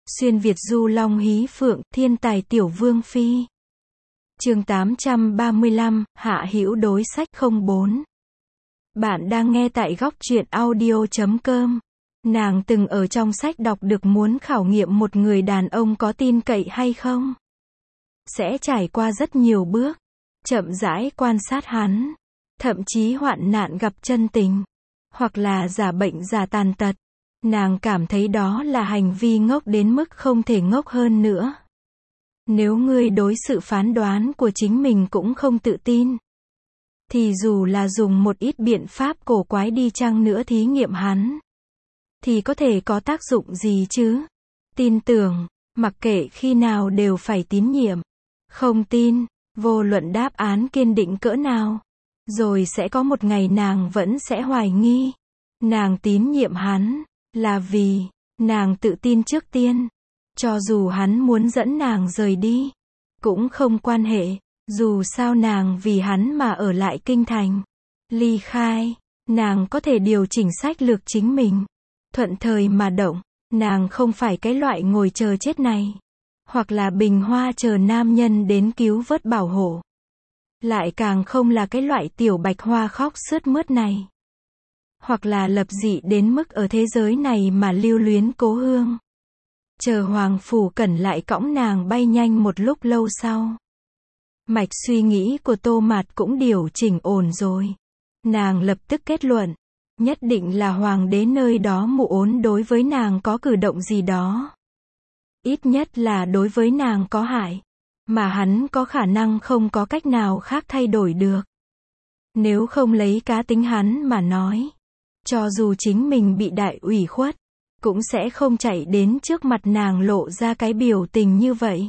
Xuyên Việt du long hí phượng, thiên tài tiểu vương phi. Chương 835, Hạ Hữu đối sách 04. Bạn đang nghe tại góc truyện audio.com. Nàng từng ở trong sách đọc được muốn khảo nghiệm một người đàn ông có tin cậy hay không. Sẽ trải qua rất nhiều bước, chậm rãi quan sát hắn, thậm chí hoạn nạn gặp chân tình, hoặc là giả bệnh giả tàn tật. Nàng cảm thấy đó là hành vi ngốc đến mức không thể ngốc hơn nữa. Nếu ngươi đối sự phán đoán của chính mình cũng không tự tin, thì dù là dùng một ít biện pháp cổ quái đi chăng nữa thí nghiệm hắn, thì có thể có tác dụng gì chứ? Tin tưởng, mặc kệ khi nào đều phải tín nhiệm. Không tin, vô luận đáp án kiên định cỡ nào, rồi sẽ có một ngày nàng vẫn sẽ hoài nghi. Nàng tín nhiệm hắn là vì nàng tự tin trước tiên. Cho dù hắn muốn dẫn nàng rời đi, cũng không quan hệ, dù sao nàng vì hắn mà ở lại kinh thành. Ly khai, nàng có thể điều chỉnh sách lược chính mình, thuận thời mà động. Nàng không phải cái loại ngồi chờ chết này, hoặc là bình hoa chờ nam nhân đến cứu vớt bảo hộ. Lại càng không là cái loại tiểu bạch hoa khóc sướt mướt này, hoặc là lập dị đến mức ở thế giới này mà lưu luyến cố hương. Chờ Hoàng Phủ Cẩn lại cõng nàng bay nhanh một lúc lâu sau. Mạch suy nghĩ của Tô Mạt cũng điều chỉnh ổn rồi. Nàng lập tức kết luận, nhất định là hoàng đế nơi đó mụ ốn đối với nàng có cử động gì đó. Ít nhất là đối với nàng có hại, mà hắn có khả năng không có cách nào khác thay đổi được. Nếu không lấy cá tính hắn mà nói, cho dù chính mình bị đại ủy khuất, cũng sẽ không chạy đến trước mặt nàng lộ ra cái biểu tình như vậy.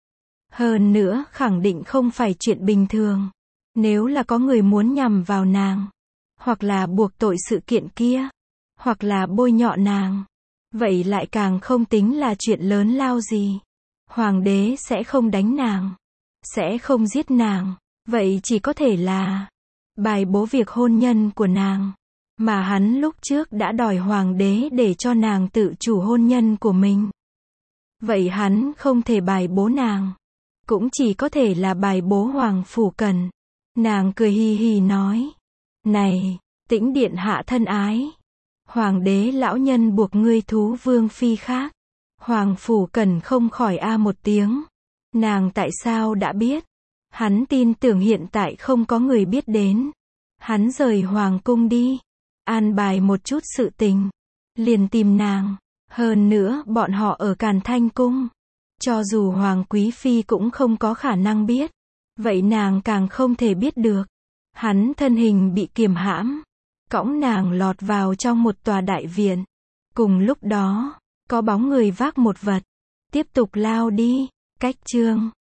Hơn nữa, khẳng định không phải chuyện bình thường. Nếu là có người muốn nhằm vào nàng, hoặc là buộc tội sự kiện kia, hoặc là bôi nhọ nàng, vậy lại càng không tính là chuyện lớn lao gì. Hoàng đế sẽ không đánh nàng, sẽ không giết nàng, vậy chỉ có thể là bài bố việc hôn nhân của nàng. Mà hắn lúc trước đã đòi hoàng đế để cho nàng tự chủ hôn nhân của mình. Vậy hắn không thể bài bố nàng, cũng chỉ có thể là bài bố Hoàng Phủ Cẩn. Nàng cười hì hì nói, này, Tĩnh điện hạ thân ái, hoàng đế lão nhân buộc ngươi thú vương phi khác. Hoàng Phủ Cẩn không khỏi a một tiếng. Nàng tại sao đã biết? Hắn tin tưởng hiện tại không có người biết đến. Hắn rời hoàng cung đi, an bài một chút sự tình, liền tìm nàng. Hơn nữa bọn họ ở Càn Thanh cung, cho dù hoàng quý phi cũng không có khả năng biết, vậy nàng càng không thể biết được. Hắn thân hình bị kiềm hãm, cõng nàng lọt vào trong một tòa đại viện. Cùng lúc đó, có bóng người vác một vật, tiếp tục lao đi. Cách chương